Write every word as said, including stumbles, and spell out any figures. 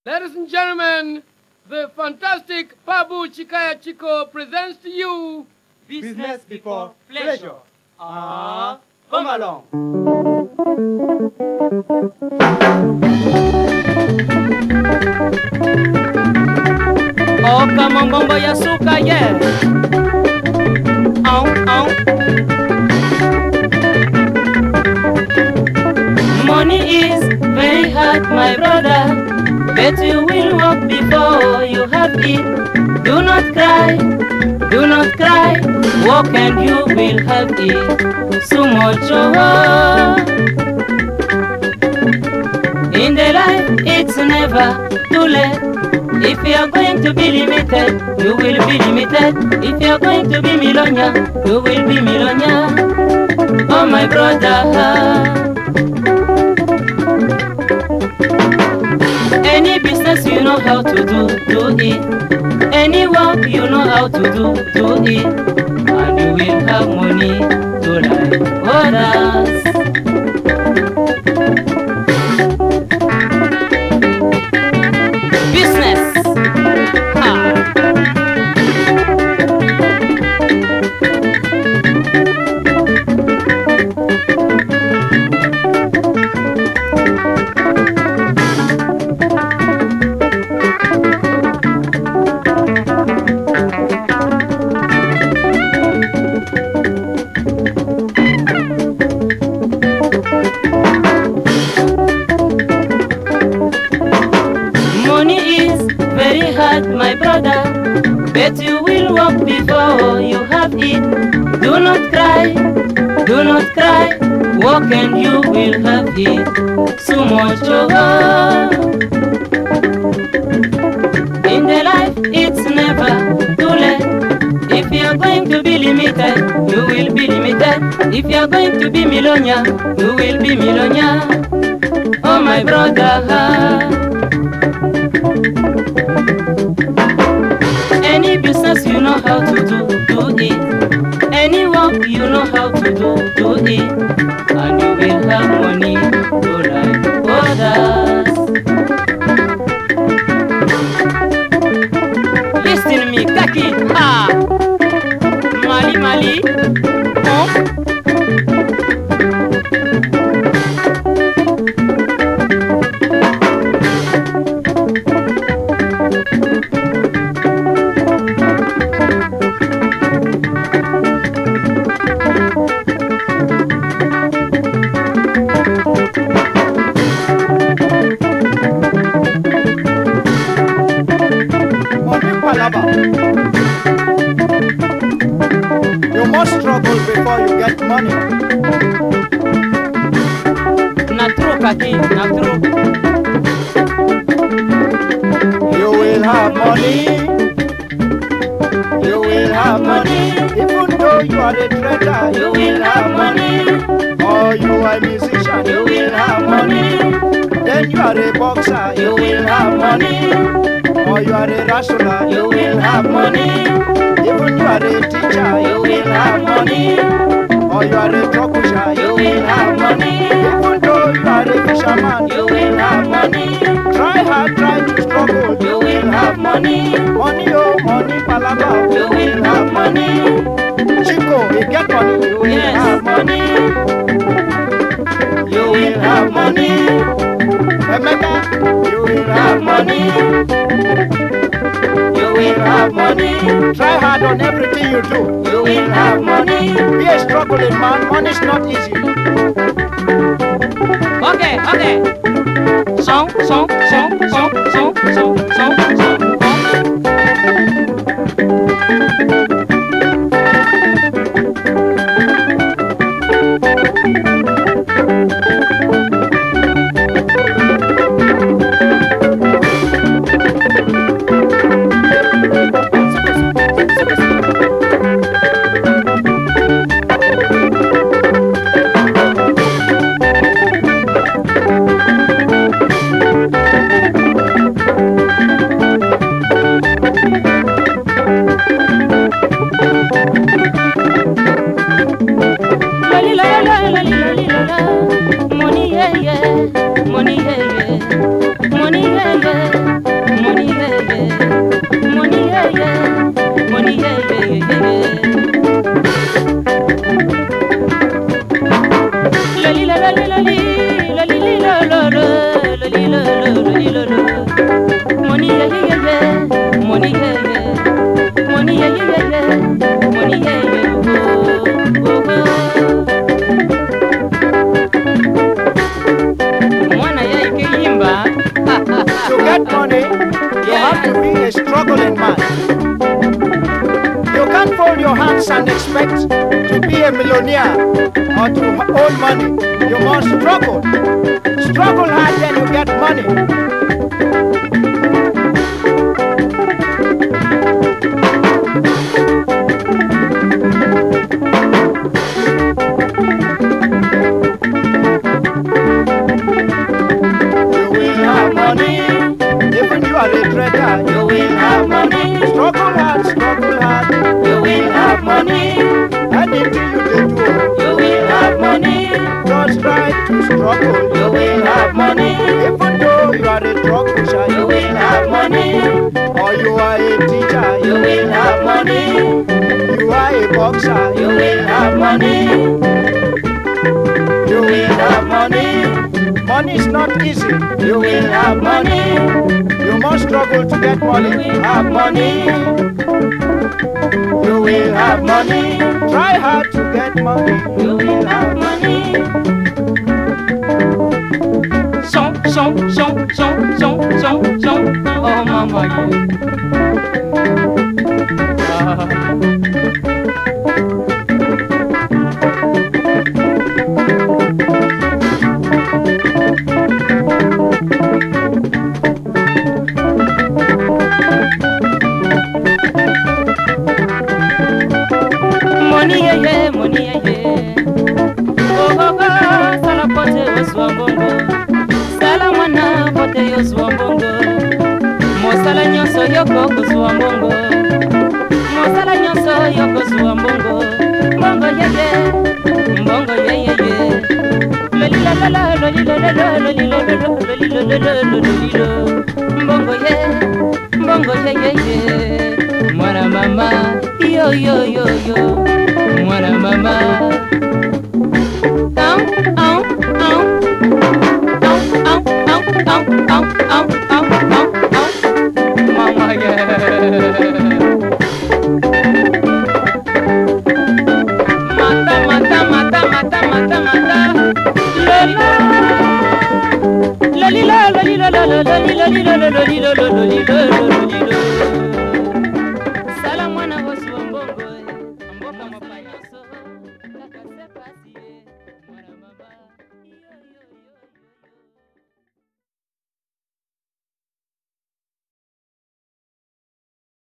Ladies and gentlemen, the fantastic Babu Chikaya Chico presents to you Business before pleasure. Ah, come along. Oh, come on, bombo ya suka, yeah. Ow, ow. Money is very hard, my brother, but you will work before you have it. Do not cry, do not cry, work and you will have it. So much oh. In the life, it's never too late. If you are going to be limited, you will be limited. If you are going to be millionaire, you will be millionaire. Oh my brother. Any business you know how to do, do it. Any work you know how to do, do it. And you will have money to like others. Business. Ah. My brother, but you will work before you have it. Do not cry, do not cry, work and you will have it. So much oh. In the life, it's never too late. If you are going to be limited, you will be limited. If you are going to be millionaire, you will be millionaire. Oh my brother. Any business you know how to do, do it. Any work you know how to do, do it. And you will have money to like others. Listen to me, Kaki. Ah, Mali, Mali. Oh. You must struggle before you get money. Na true, Kaki, na true. You will have money. You will have money. Even though you are a trader, You will have money. or you are a musician, You will have money. then you are a boxer, You will have money. or you are a wrestler, You will have money. even you are a teacher, You will have money. or you are a drug pusher, You will have money. even though you are a fisherman, You will have money. try hard, try to struggle. You will have money. Money, oh, money, palaba. You will have money. Chico, you get money, you will Yes, have money. You will have money. Emeka, you will Have have money. You will have money. Try hard on everything you do. You will have money. Be a struggling man, money's not easy. Okay, okay. Song, song, song, song, song, song, song, song. a struggling man. You can't fold your hands and expect to be a millionaire or to own money. You must struggle. Struggle hard, then you get money. You will have money. Struggle hard, struggle hard. You will have money. Anything you can do, You will have money. just try to struggle. You will have money. Even though you are a drug pusher, You will have money. or you are a teacher, You will have money. you are a boxer, You will have money. You will have money. money is not easy. You will have money. You must struggle to get You money. will have money. You will have money. Try hard to get money. You will have money. Song, song, song, song, song, song, song. Oh, mama, Money, yeah, yeah, money, yeah, yeah. Oh, oh, oh, sala pote oswa bongo. Sala mwana pote oswa bongo. Mosala nyonso yoko kozwa bongo. Mosala nyonso yoko kozwa bongo. Bongo, yeah, yeah. Bongo, yeah, yeah, yeah. Lolila, la, la, lolila, la, la, lolila, la, la, lolila, la, la, lolila. Bongo, yeah. Bongo, yeah, yeah, yeah. Mwana mama, yo, yo, yo, yo. Mwana mama. Ow, ow, ow. Ow, ow, ow, ow, ow, ow, ow, ow, ow. Mama, yeah. Mata, mata, mata, mata, mata, mata. Lola. Lolila, lolila, lolila, lolila, lolila, lolila, lolila, lolila.